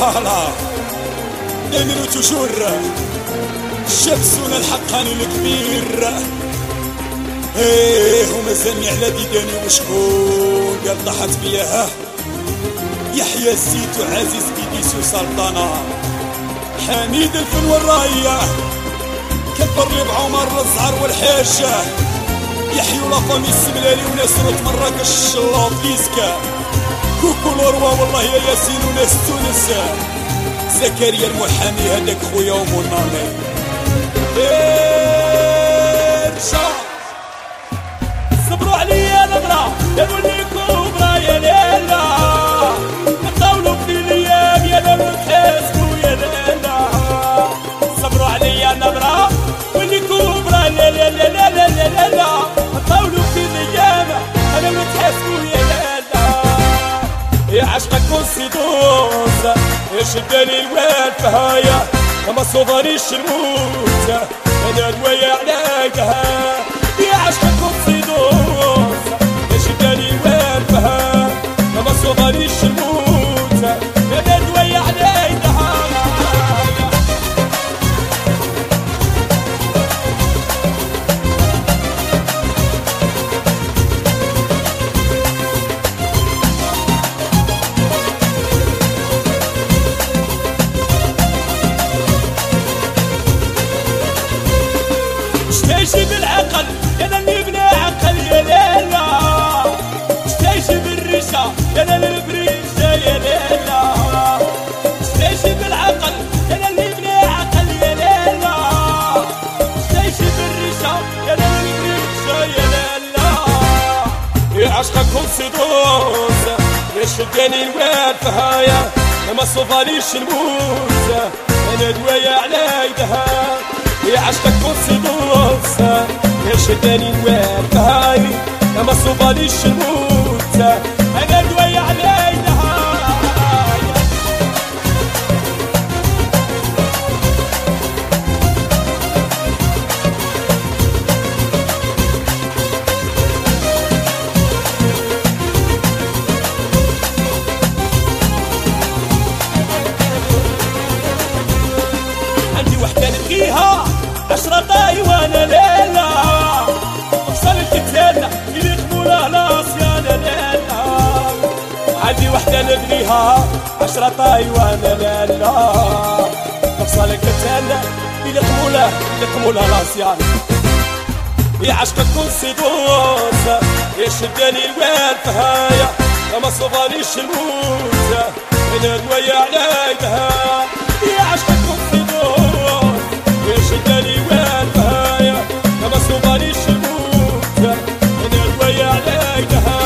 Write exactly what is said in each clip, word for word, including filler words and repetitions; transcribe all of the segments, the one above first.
فوالا دايما وتوجور شمسونا الحقاني الكبير. ايه ومازالني على ديداني وشكون قال طاحت بيا ها يحيى الزيت وعزيز بيديس وسلطنة حميد الفن والراية كبر لي بعمر الزعر والحاجة يحيوا لافامي السملالي وناس روت مراكش الشلاط بيسكا كوكو لوروا والله يا ياسين وناس تونس زكريا المحامي هذاك خويا ومنامي ارجع صبروا عليا نبرا يا نولي كبرى يا ليلى نطولوا في الايام يا ليلى تحاسبوا يا ليلى صبروا عليا نبرا ولي كبرى لا لا لا لا لا لا لا نطولوا في الايام انا اللي تحاسبوا يا ليلى يا عشقك كونسيدوس يا شداني الواد فهايا ما صوفانيش الموت انا دوايا عليها يا عشقك كونسيدوس يا شداني الواد فهايا ما صوفانيش الموت انا دوايا عليها شتيجي بالعقل يا اللي بلا عقل يا ليلى شتيجي بالريشة يا اللي بريشة يا ليلى شتيجي بالعقل يا اللي بلا عقل يا ليلى شتيجي بالريشة يا اللي بريشة يا ليلى يا عشقك كونسيدوس يا شداني الواد فهايا ما صوفانيش الموت انا دوايا على يدها يا عشقك كونسيدوس يا شداني الواد فهاي ما صوباليش الموت انا دوايا عليها عندي وحدة نبغيها عشرة طايوانا ليلى وصل الكتالة اللي يخمونا لاسيانا ليلى عندي وحدة نبغيها عشرة طايوانا ليلى وصل الكتالة اللي يخمونا اللي يخمونا لاسيانا يا عشقك كونسيدوس يا شداني الواد فهايا ما صوفانيش الموت انا دوايا عليها يا عشقك كونسيدوس يا شداني وين فهايا ما صوبانيش الموت انا دوايا عليها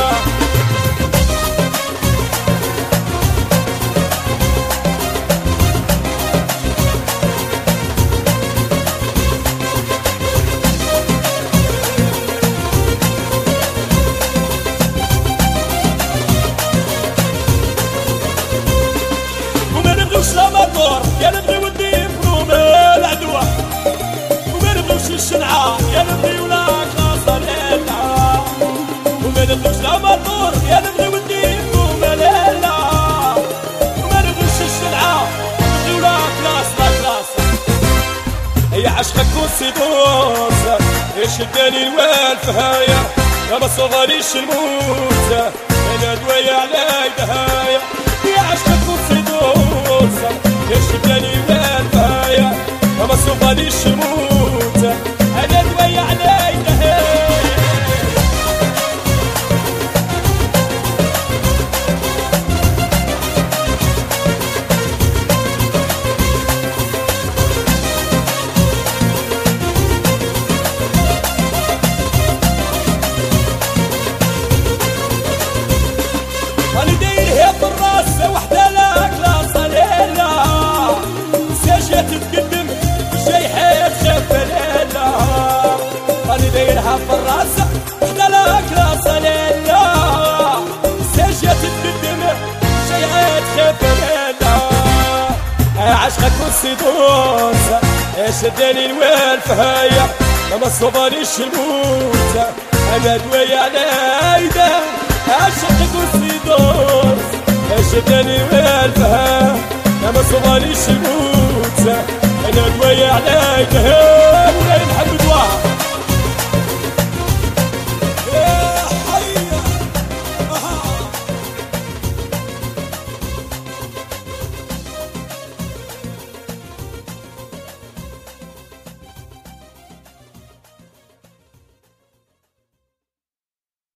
وما نبغيوش لا مطور يا نبغي ودي العدوى وما نبغيوش الشنعة يا نبغي ولا خاصة ليلى وما نبغيوش لا مطور يا نبغي وديك وما ليلى وما نبغيوش الشنعة نبغي ولا كلاسة كلاسة يا عشقك كونسيدوس يا شداني الواد فهايا يا ما صوفانيش الموت انا دوايا على دهايا يا عشقك كونسيدوس يا شداني الواد فهايا ما صوباليش الموت انا دوايا عليها راني دايرها في الراس وحده لا كلاصه ليلى ساجات تقدم جايحة تخاف ليلى راني دايرها في الراس وحده لا كلاصه ليلى ساجات تقدم جايحة تخاف ليلى عشقك كونسيدوس يا شداني الواد فهايا ما صوبانيش الموت انا دوايا على ايده عشقك كونسيدوس يا شداني الواد فهايا ما صغاليش يموت انا دوايا عليك ولا ينحب دواها